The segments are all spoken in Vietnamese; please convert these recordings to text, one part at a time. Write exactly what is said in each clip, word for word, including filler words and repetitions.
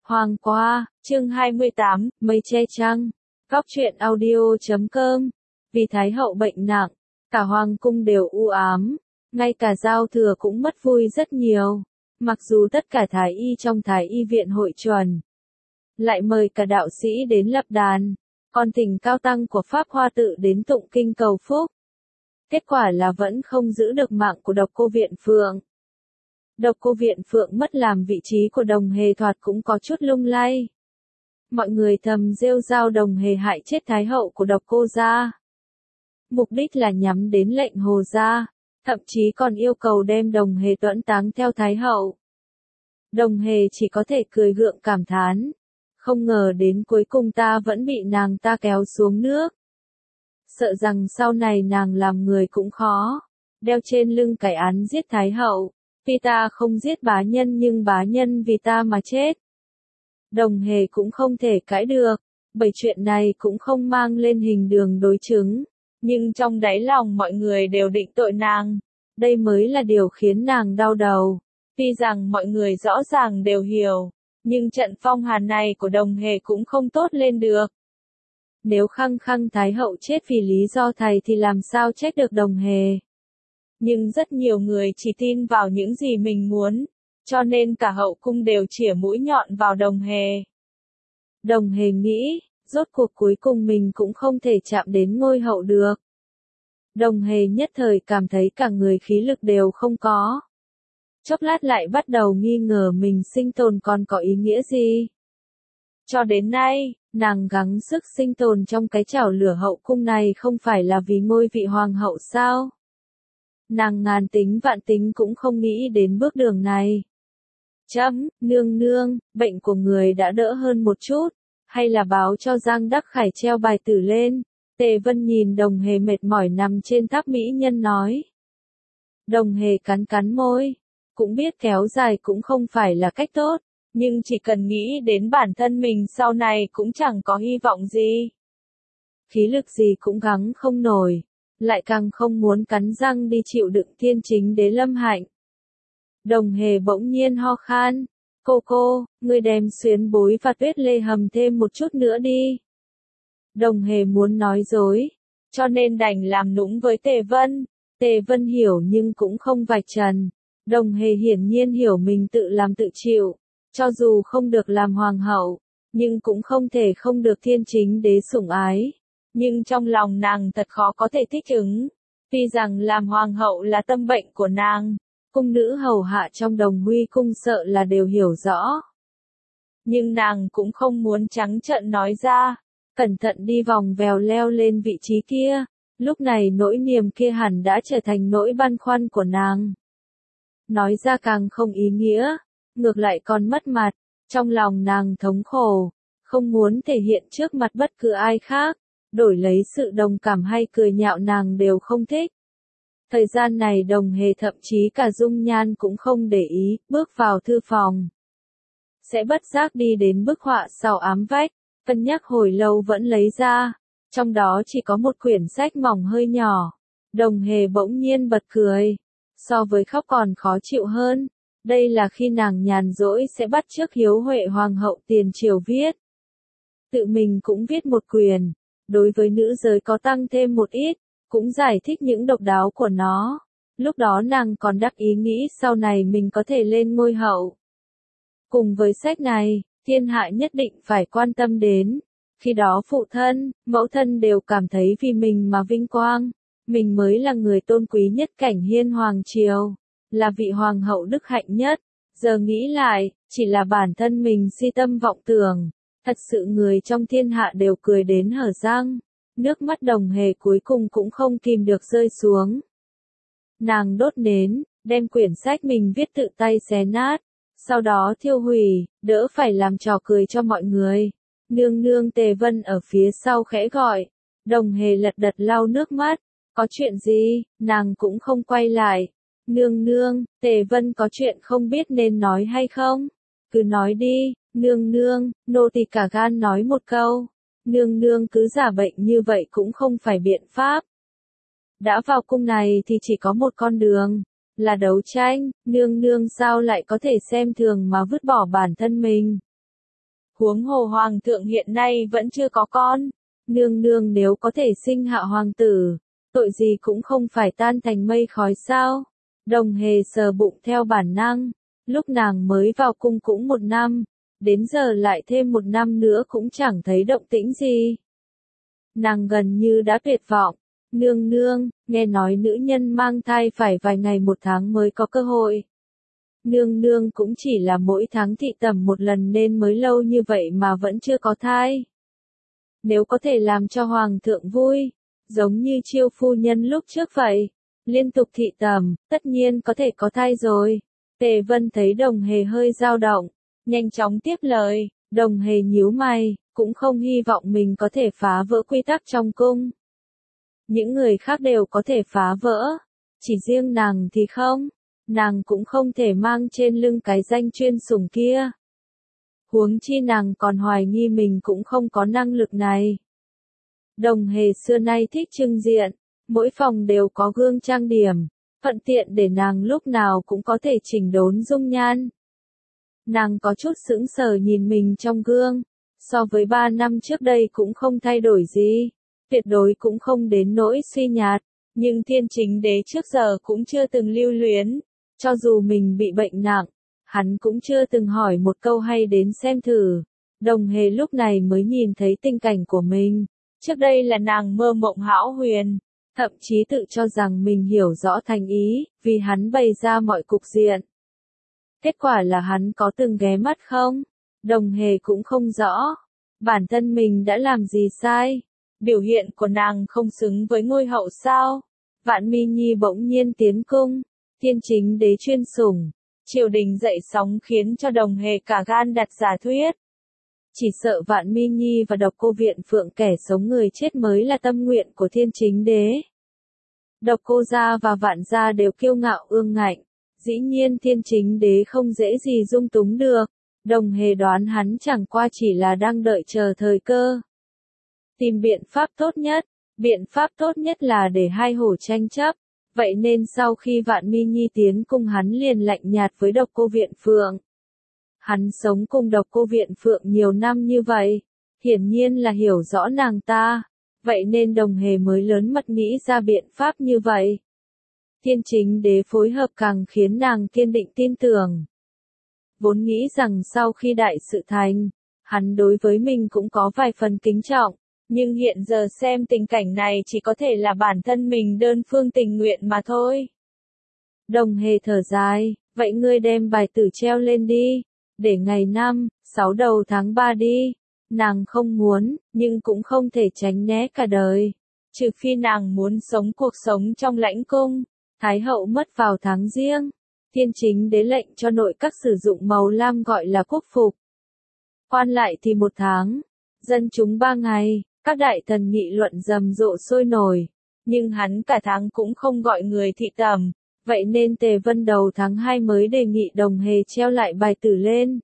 Hoàng qua, chương hai mươi tám, mây che trăng. Góc truyện audio chấm com. Vì Thái hậu bệnh nặng, cả hoàng cung đều u ám, ngay cả giao thừa cũng mất vui rất nhiều. Mặc dù tất cả thái y trong thái y viện hội chuẩn, lại mời cả đạo sĩ đến lập đàn, còn thỉnh cao tăng của Pháp Hoa Tự đến tụng kinh cầu phúc. Kết quả là vẫn không giữ được mạng của Độc Cô Viện Phượng. Độc Cô Viện Phượng mất làm vị trí của Đồng Hề thoạt cũng có chút lung lay. Mọi người thầm rêu rao Đồng Hề hại chết Thái hậu của Độc Cô gia. Mục đích là nhắm đến lệnh Hồ gia, thậm chí còn yêu cầu đem Đồng Hề tuẫn táng theo Thái hậu. Đồng Hề chỉ có thể cười gượng cảm thán. Không ngờ đến cuối cùng ta vẫn bị nàng ta kéo xuống nước. Sợ rằng sau này nàng làm người cũng khó, đeo trên lưng cái án giết Thái hậu. Vì ta không giết bá nhân nhưng bá nhân vì ta mà chết. Đồng Hề cũng không thể cãi được, bởi chuyện này cũng không mang lên hình đường đối chứng. Nhưng trong đáy lòng mọi người đều định tội nàng. Đây mới là điều khiến nàng đau đầu. Tuy rằng mọi người rõ ràng đều hiểu, nhưng trận phong hàn này của Đồng Hề cũng không tốt lên được. Nếu khăng khăng Thái hậu chết vì lý do thầy thì làm sao trách được Đồng Hề. Nhưng rất nhiều người chỉ tin vào những gì mình muốn, cho nên cả hậu cung đều chĩa mũi nhọn vào Đồng Hề. Đồng Hề nghĩ, rốt cuộc cuối cùng mình cũng không thể chạm đến ngôi hậu được. Đồng Hề nhất thời cảm thấy cả người khí lực đều không có. Chốc lát lại bắt đầu nghi ngờ mình sinh tồn còn có ý nghĩa gì. Cho đến nay, nàng gắng sức sinh tồn trong cái chảo lửa hậu cung này không phải là vì ngôi vị hoàng hậu sao? Nàng ngàn tính vạn tính cũng không nghĩ đến bước đường này. Chấm, nương nương, bệnh của người đã đỡ hơn một chút, hay là báo cho Giang Đắc Khải treo bài tử lên. Tề Vân nhìn Đồng Hề mệt mỏi nằm trên tháp mỹ nhân nói. Đồng Hề cắn cắn môi, cũng biết kéo dài cũng không phải là cách tốt, nhưng chỉ cần nghĩ đến bản thân mình sau này cũng chẳng có hy vọng gì. Khí lực gì cũng gắng không nổi. Lại càng không muốn cắn răng đi chịu đựng thiên chính đế lâm hạnh. Đồng Hề bỗng nhiên ho khan. Cô cô, ngươi đem xuyến bối và tuyết lê hầm thêm một chút nữa đi. Đồng Hề muốn nói dối, cho nên đành làm nũng với Tề Vân. Tề Vân hiểu nhưng cũng không vạch trần. Đồng Hề hiển nhiên hiểu mình tự làm tự chịu. Cho dù không được làm hoàng hậu, nhưng cũng không thể không được thiên chính đế sủng ái. Nhưng trong lòng nàng thật khó có thể thích ứng. Tuy rằng làm hoàng hậu là tâm bệnh của nàng, cung nữ hầu hạ trong Đồng Huy cung sợ là đều hiểu rõ. Nhưng nàng cũng không muốn trắng trợn nói ra, cẩn thận đi vòng vèo leo lên vị trí kia. Lúc này nỗi niềm kia hẳn đã trở thành nỗi băn khoăn của nàng. Nói ra càng không ý nghĩa, ngược lại còn mất mặt. Trong lòng nàng thống khổ, không muốn thể hiện trước mặt bất cứ ai khác. Đổi lấy sự đồng cảm hay cười nhạo nàng đều không thích. Thời gian này Đồng Hề thậm chí cả dung nhan cũng không để ý, bước vào thư phòng. Sẽ bất giác đi đến bức họa sau ám vách, cân nhắc hồi lâu vẫn lấy ra. Trong đó chỉ có một quyển sách mỏng hơi nhỏ. Đồng Hề bỗng nhiên bật cười. So với khóc còn khó chịu hơn. Đây là khi nàng nhàn rỗi sẽ bắt chước Hiếu Huệ Hoàng hậu tiền triều viết. Tự mình cũng viết một quyển. Đối với nữ giới có tăng thêm một ít, cũng giải thích những độc đáo của nó. Lúc đó nàng còn đắc ý nghĩ sau này mình có thể lên ngôi hậu. Cùng với sách này, thiên hạ nhất định phải quan tâm đến. Khi đó phụ thân, mẫu thân đều cảm thấy vì mình mà vinh quang. Mình mới là người tôn quý nhất cảnh hiên hoàng triều, là vị hoàng hậu đức hạnh nhất. Giờ nghĩ lại, chỉ là bản thân mình si tâm vọng tưởng. Thật sự người trong thiên hạ đều cười đến hở răng. Nước mắt Đồng Hề cuối cùng cũng không kìm được rơi xuống. Nàng đốt nến, đem quyển sách mình viết tự tay xé nát. Sau đó thiêu hủy, đỡ phải làm trò cười cho mọi người. Nương nương Tề Vân ở phía sau khẽ gọi. Đồng Hề lật đật lau nước mắt. Có chuyện gì, nàng cũng không quay lại. Nương nương, Tề Vân có chuyện không biết nên nói hay không? Cứ nói đi. Nương nương, nô tỳ cả gan nói một câu. Nương nương cứ giả bệnh như vậy cũng không phải biện pháp. Đã vào cung này thì chỉ có một con đường, là đấu tranh. Nương nương sao lại có thể xem thường mà vứt bỏ bản thân mình. Huống hồ hoàng thượng hiện nay vẫn chưa có con. Nương nương nếu có thể sinh hạ hoàng tử, tội gì cũng không phải tan thành mây khói sao. Đồng Hề sờ bụng theo bản năng, lúc nàng mới vào cung cũng một năm, đến giờ lại thêm một năm nữa cũng chẳng thấy động tĩnh gì. Nàng gần như đã tuyệt vọng. Nương nương, nghe nói nữ nhân mang thai phải vài ngày một tháng mới có cơ hội. Nương nương cũng chỉ là mỗi tháng thị tẩm một lần nên mới lâu như vậy mà vẫn chưa có thai. Nếu có thể làm cho hoàng thượng vui, giống như Chiêu phu nhân lúc trước vậy, liên tục thị tẩm, tất nhiên có thể có thai rồi. Tề Vân thấy Đồng Hề hơi dao động, nhanh chóng tiếp lời. Đồng Hề nhíu mày, cũng không hy vọng mình có thể phá vỡ quy tắc trong cung. Những người khác đều có thể phá vỡ, chỉ riêng nàng thì không. Nàng cũng không thể mang trên lưng cái danh chuyên sủng kia. Huống chi nàng còn hoài nghi mình cũng không có năng lực này. Đồng Hề xưa nay thích trưng diện, mỗi phòng đều có gương trang điểm, thuận tiện để nàng lúc nào cũng có thể chỉnh đốn dung nhan. Nàng có chút sững sờ nhìn mình trong gương, so với ba năm trước đây cũng không thay đổi gì, tuyệt đối cũng không đến nỗi suy nhạt, nhưng Thiên Chính Đế trước giờ cũng chưa từng lưu luyến, cho dù mình bị bệnh nặng, hắn cũng chưa từng hỏi một câu hay đến xem thử. Đồng Hề lúc này mới nhìn thấy tình cảnh của mình, trước đây là nàng mơ mộng hão huyền, thậm chí tự cho rằng mình hiểu rõ thành ý, vì hắn bày ra mọi cục diện. Kết quả là hắn có từng ghé mắt không? Đồng Hề cũng không rõ. Bản thân mình đã làm gì sai? Biểu hiện của nàng không xứng với ngôi hậu sao? Vạn Mi Nhi bỗng nhiên tiến cung, Thiên Chính Đế chuyên sủng, triều đình dậy sóng khiến cho Đồng Hề cả gan đặt giả thuyết. Chỉ sợ Vạn Mi Nhi và Độc Cô Viện Phượng kẻ sống người chết mới là tâm nguyện của Thiên Chính Đế. Độc Cô gia và Vạn gia đều kiêu ngạo ương ngạnh, dĩ nhiên Thiên Chính Đế không dễ gì dung túng được. Đồng Hề đoán hắn chẳng qua chỉ là đang đợi chờ thời cơ. Tìm biện pháp tốt nhất, biện pháp tốt nhất là để hai hổ tranh chấp. Vậy nên sau khi Vạn Mi Nhi tiến cung hắn liền lạnh nhạt với Độc Cô Viện Phượng. Hắn sống cùng Độc Cô Viện Phượng nhiều năm như vậy, hiển nhiên là hiểu rõ nàng ta, vậy nên Đồng Hề mới lớn mật nghĩ ra biện pháp như vậy. Thiên Chính Đế phối hợp càng khiến nàng kiên định tin tưởng. Vốn nghĩ rằng sau khi đại sự thành, hắn đối với mình cũng có vài phần kính trọng, nhưng hiện giờ xem tình cảnh này chỉ có thể là bản thân mình đơn phương tình nguyện mà thôi. Đồng Hề thở dài, vậy ngươi đem bài tử treo lên đi, để ngày năm, sáu đầu tháng ba đi. Nàng không muốn, nhưng cũng không thể tránh né cả đời. Trừ phi nàng muốn sống cuộc sống trong lãnh cung. Thái hậu mất vào tháng Giêng. Thiên Chính Đế lệnh cho nội các sử dụng màu lam gọi là quốc phục. Quan lại thì một tháng, dân chúng ba ngày, các đại thần nghị luận rầm rộ sôi nổi. Nhưng hắn cả tháng cũng không gọi người thị tẩm, vậy nên Tề Vân đầu tháng hai mới đề nghị Đồng Hề treo lại bài tử lên.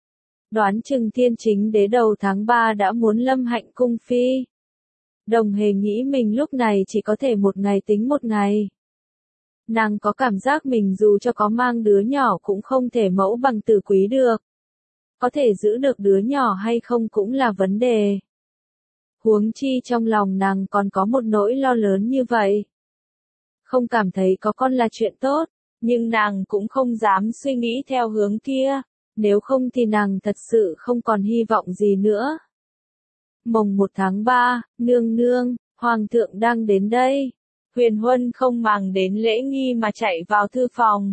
Đoán chừng Thiên Chính Đế đầu tháng ba đã muốn lâm hạnh cung phi. Đồng Hề nghĩ mình lúc này chỉ có thể một ngày tính một ngày. Nàng có cảm giác mình dù cho có mang đứa nhỏ cũng không thể mẫu bằng tử quý được. Có thể giữ được đứa nhỏ hay không cũng là vấn đề. Huống chi trong lòng nàng còn có một nỗi lo lớn như vậy. Không cảm thấy có con là chuyện tốt, nhưng nàng cũng không dám suy nghĩ theo hướng kia, nếu không thì nàng thật sự không còn hy vọng gì nữa. Mồng một tháng ba, nương nương, hoàng thượng đang đến đây. Huyền Huân không màng đến lễ nghi mà chạy vào thư phòng.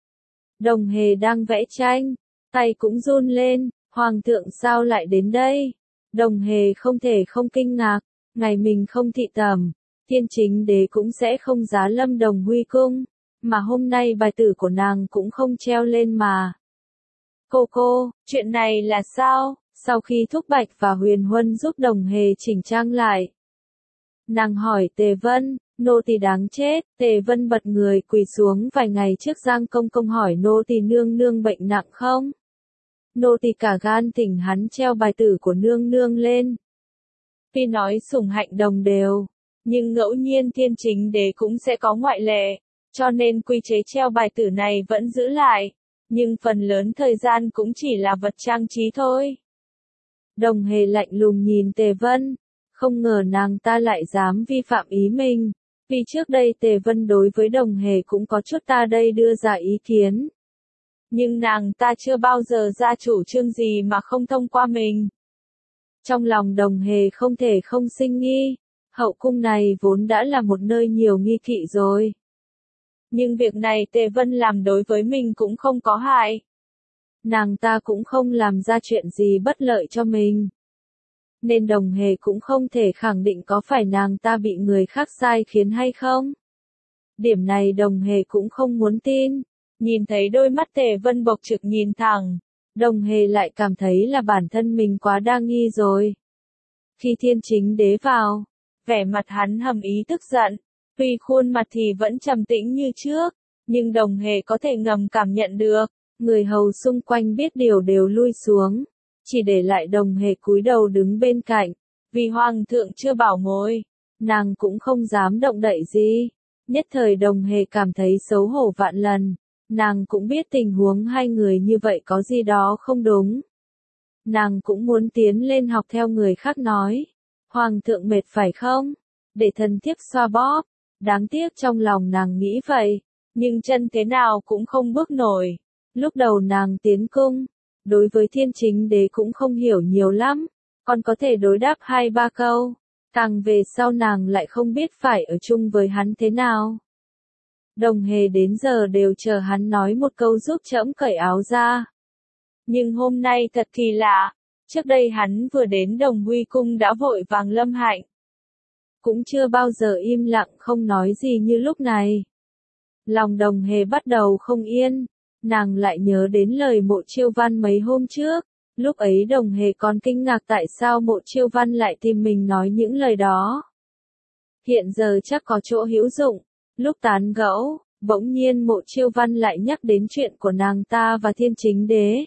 Đồng Hề đang vẽ tranh, tay cũng run lên, hoàng thượng sao lại đến đây? Đồng Hề không thể không kinh ngạc, ngày mình không thị tẩm, Thiên Chính Đế cũng sẽ không giá lâm Đồng Huy cung, mà hôm nay bài tử của nàng cũng không treo lên mà. Cô cô, chuyện này là sao? Sau khi Thúc Bạch và Huyền Huân giúp Đồng Hề chỉnh trang lại, nàng hỏi Tề Vân, nô tỳ đáng chết. Tề Vân bật người quỳ xuống vài ngày trước Giang Công Công hỏi nô tỳ nương nương bệnh nặng không? Nô tỳ cả gan thỉnh hắn treo bài tử của nương nương lên. Tuy nói sủng hạnh đồng đều, nhưng ngẫu nhiên Thiên Chính Đế cũng sẽ có ngoại lệ, cho nên quy chế treo bài tử này vẫn giữ lại, nhưng phần lớn thời gian cũng chỉ là vật trang trí thôi. Đồng Hề lạnh lùng nhìn Tề Vân, không ngờ nàng ta lại dám vi phạm ý mình. Vì trước đây Tề Vân đối với Đồng Hề cũng có chút ta đây đưa ra ý kiến. Nhưng nàng ta chưa bao giờ ra chủ trương gì mà không thông qua mình. Trong lòng Đồng Hề không thể không sinh nghi, hậu cung này vốn đã là một nơi nhiều nghi kỵ rồi. Nhưng việc này Tề Vân làm đối với mình cũng không có hại. Nàng ta cũng không làm ra chuyện gì bất lợi cho mình. Nên Đồng Hề cũng không thể khẳng định có phải nàng ta bị người khác sai khiến hay không. Điểm này Đồng Hề cũng không muốn tin. Nhìn thấy đôi mắt Tề Vân bộc trực nhìn thẳng, Đồng Hề lại cảm thấy là bản thân mình quá đa nghi rồi. Khi Thiên Chính Đế vào, vẻ mặt hắn hầm ý tức giận, tuy khuôn mặt thì vẫn trầm tĩnh như trước, nhưng Đồng Hề có thể ngầm cảm nhận được, người hầu xung quanh biết điều đều lui xuống, chỉ để lại Đồng Hề cúi đầu đứng bên cạnh, vì Hoàng thượng chưa bảo ngồi, nàng cũng không dám động đậy gì. Nhất thời Đồng Hề cảm thấy xấu hổ vạn lần. Nàng cũng biết tình huống hai người như vậy có gì đó không đúng. Nàng cũng muốn tiến lên học theo người khác nói. Hoàng thượng mệt phải không? Để thần thiếp xoa bóp. Đáng tiếc trong lòng nàng nghĩ vậy. Nhưng chân thế nào cũng không bước nổi. Lúc đầu nàng tiến cung. Đối với Thiên Chính Đế cũng không hiểu nhiều lắm. Còn có thể đối đáp hai ba câu. Càng về sau nàng lại không biết phải ở chung với hắn thế nào. Đồng Hề đến giờ đều chờ hắn nói một câu giúp trẫm cởi áo ra. Nhưng hôm nay thật kỳ lạ, trước đây hắn vừa đến Đồng Huy cung đã vội vàng lâm hạnh. Cũng chưa bao giờ im lặng không nói gì như lúc này. Lòng Đồng Hề bắt đầu không yên, nàng lại nhớ đến lời Mộ Chiêu Văn mấy hôm trước, lúc ấy Đồng Hề còn kinh ngạc tại sao Mộ Chiêu Văn lại tìm mình nói những lời đó. Hiện giờ chắc có chỗ hữu dụng. Lúc tán gẫu, bỗng nhiên Mộ Chiêu Văn lại nhắc đến chuyện của nàng ta và Thiên Chính Đế.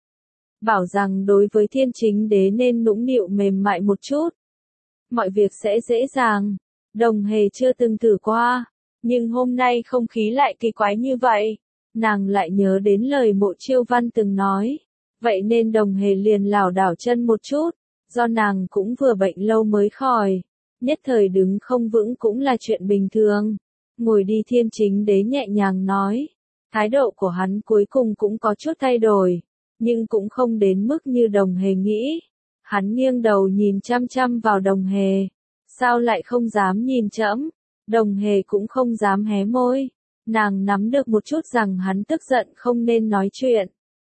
Bảo rằng đối với Thiên Chính Đế nên nũng nịu mềm mại một chút. Mọi việc sẽ dễ dàng. Đồng Hề chưa từng thử qua. Nhưng hôm nay không khí lại kỳ quái như vậy. Nàng lại nhớ đến lời Mộ Chiêu Văn từng nói. Vậy nên Đồng Hề liền lảo đảo chân một chút. Do nàng cũng vừa bệnh lâu mới khỏi. Nhất thời đứng không vững cũng là chuyện bình thường. Ngồi đi. Thiên Chính Đế nhẹ nhàng nói. Thái độ của hắn cuối cùng cũng có chút thay đổi. Nhưng cũng không đến mức như Đồng Hề nghĩ. Hắn nghiêng đầu nhìn chăm chăm vào Đồng Hề. Sao lại không dám nhìn trẫm? Đồng Hề cũng không dám hé môi. Nàng nắm được một chút rằng hắn tức giận không nên nói chuyện.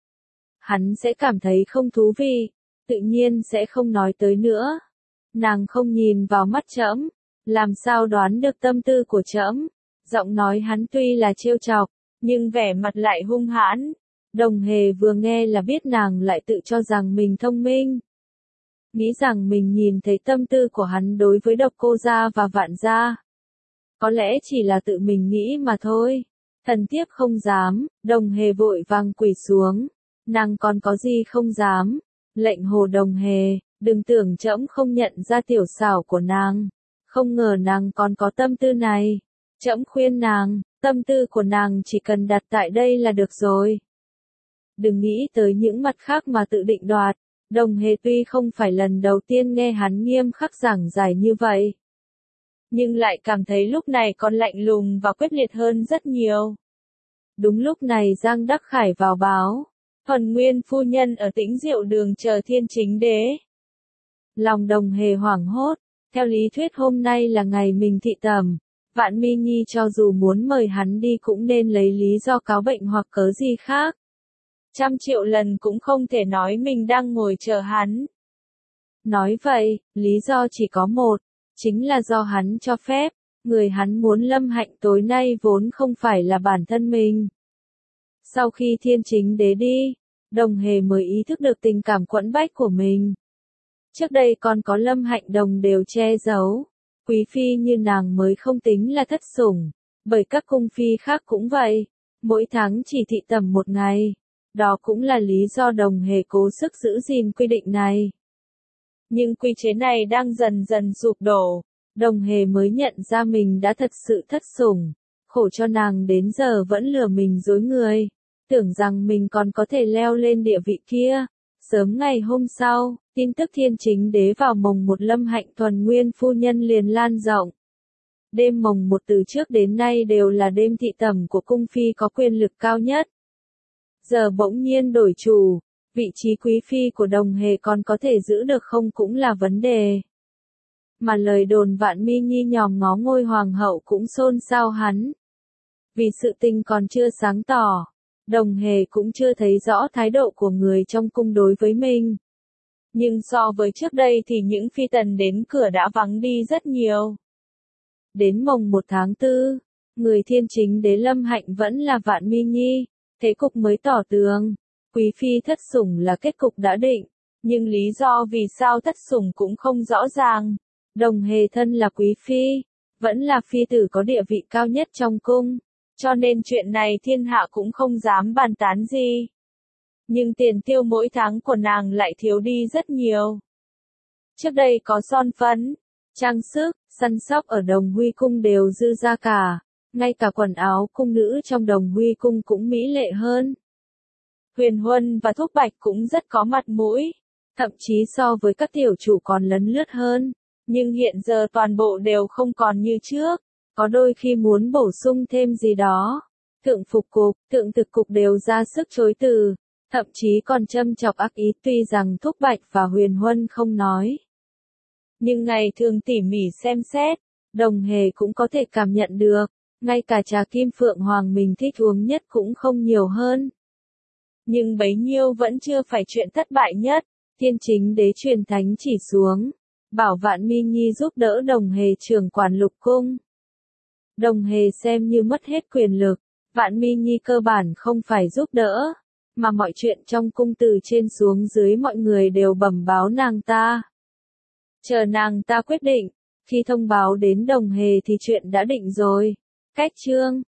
Hắn sẽ cảm thấy không thú vị. Tự nhiên sẽ không nói tới nữa. Nàng không nhìn vào mắt trẫm. Làm sao đoán được tâm tư của trẫm? Giọng nói hắn tuy là trêu chọc, nhưng vẻ mặt lại hung hãn. Đồng Hề vừa nghe là biết nàng lại tự cho rằng mình thông minh. Nghĩ rằng mình nhìn thấy tâm tư của hắn đối với Độc Cô gia và Vạn gia. Có lẽ chỉ là tự mình nghĩ mà thôi. Thần thiếp không dám. Đồng Hề vội vàng quỳ xuống. Nàng còn có gì không dám? Lệnh Hồ Đồng Hề, đừng tưởng trẫm không nhận ra tiểu xảo của nàng. Không ngờ nàng còn có tâm tư này. Trẫm khuyên nàng, tâm tư của nàng chỉ cần đặt tại đây là được rồi. Đừng nghĩ tới những mặt khác mà tự định đoạt. Đồng Hề tuy không phải lần đầu tiên nghe hắn nghiêm khắc giảng giải như vậy. Nhưng lại cảm thấy lúc này còn lạnh lùng và quyết liệt hơn rất nhiều. Đúng lúc này Giang Đắc Khải vào báo. Thuần Nguyên phu nhân ở Tĩnh Diệu đường chờ Thiên Chính Đế. Lòng Đồng Hề hoảng hốt. Theo lý thuyết hôm nay là ngày mình thị tẩm. Vạn Mi Nhi cho dù muốn mời hắn đi cũng nên lấy lý do cáo bệnh hoặc cớ gì khác. Trăm triệu lần cũng không thể nói mình đang ngồi chờ hắn. Nói vậy, lý do chỉ có một, chính là do hắn cho phép, người hắn muốn lâm hạnh tối nay vốn không phải là bản thân mình. Sau khi Thiên Chính Đế đi, Đồng Hề mới ý thức được tình cảm quẫn bách của mình. Trước đây còn có Lâm Hạnh Đồng đều che giấu, quý phi như nàng mới không tính là thất sủng, bởi các cung phi khác cũng vậy, mỗi tháng chỉ thị tẩm một ngày. Đó cũng là lý do Đồng Hề cố sức giữ gìn quy định này. Nhưng quy chế này đang dần dần sụp đổ, Đồng Hề mới nhận ra mình đã thật sự thất sủng, khổ cho nàng đến giờ vẫn lừa mình dối người, tưởng rằng mình còn có thể leo lên địa vị kia. Sớm ngày hôm sau, Tin tức thiên chính đế vào mồng một Lâm Hạnh Thuần Nguyên phu nhân liền lan rộng. Đêm mồng một từ trước đến nay đều là đêm thị tẩm của cung phi có quyền lực cao nhất. Giờ bỗng nhiên đổi chủ, vị trí quý phi của Đồng Hề còn có thể giữ được không cũng là vấn đề. Mà lời đồn Vạn Mi Nhi nhòm ngó ngôi hoàng hậu cũng xôn xao hắn. Vì sự tình còn chưa sáng tỏ, Đồng Hề cũng chưa thấy rõ thái độ của người trong cung đối với mình. Nhưng so với trước đây thì những phi tần đến cửa đã vắng đi rất nhiều. Đến mồng một tháng tư, người thiên chính đế Lâm Hạnh vẫn là Vạn Mi Nhi, thế cục mới tỏ tường. Quý phi thất sủng là kết cục đã định, nhưng lý do vì sao thất sủng cũng không rõ ràng. Đồng Hề thân là quý phi, vẫn là phi tử có địa vị cao nhất trong cung, cho nên chuyện này thiên hạ cũng không dám bàn tán gì. Nhưng tiền tiêu mỗi tháng của nàng lại thiếu đi rất nhiều. Trước đây có son phấn, trang sức, săn sóc ở Đồng Huy cung đều dư ra cả, ngay cả quần áo cung nữ trong Đồng Huy cung cũng mỹ lệ hơn. Huyền Huân và Thúc Bạch cũng rất có mặt mũi, thậm chí so với các tiểu chủ còn lấn lướt hơn, nhưng hiện giờ toàn bộ đều không còn như trước, có đôi khi muốn bổ sung thêm gì đó. Thượng phục cục, thượng thực cục đều ra sức chối từ, thậm chí còn châm chọc ác ý tuy rằng Thúc Bạch và Huyền Huân không nói. Nhưng ngày thường tỉ mỉ xem xét, Đồng Hề cũng có thể cảm nhận được, ngay cả trà kim phượng hoàng mình thích uống nhất cũng không nhiều hơn. Nhưng bấy nhiêu vẫn chưa phải chuyện thất bại nhất, thiên chính đế truyền thánh chỉ xuống, bảo Vạn Mi Nhi giúp đỡ Đồng Hề trưởng quản lục cung. Đồng Hề xem như mất hết quyền lực, Vạn Mi Nhi cơ bản không phải giúp đỡ, mà mọi chuyện trong cung từ trên xuống dưới mọi người đều bẩm báo nàng ta. Chờ nàng ta quyết định, khi thông báo đến Đồng Hề thì chuyện đã định rồi. Cách chương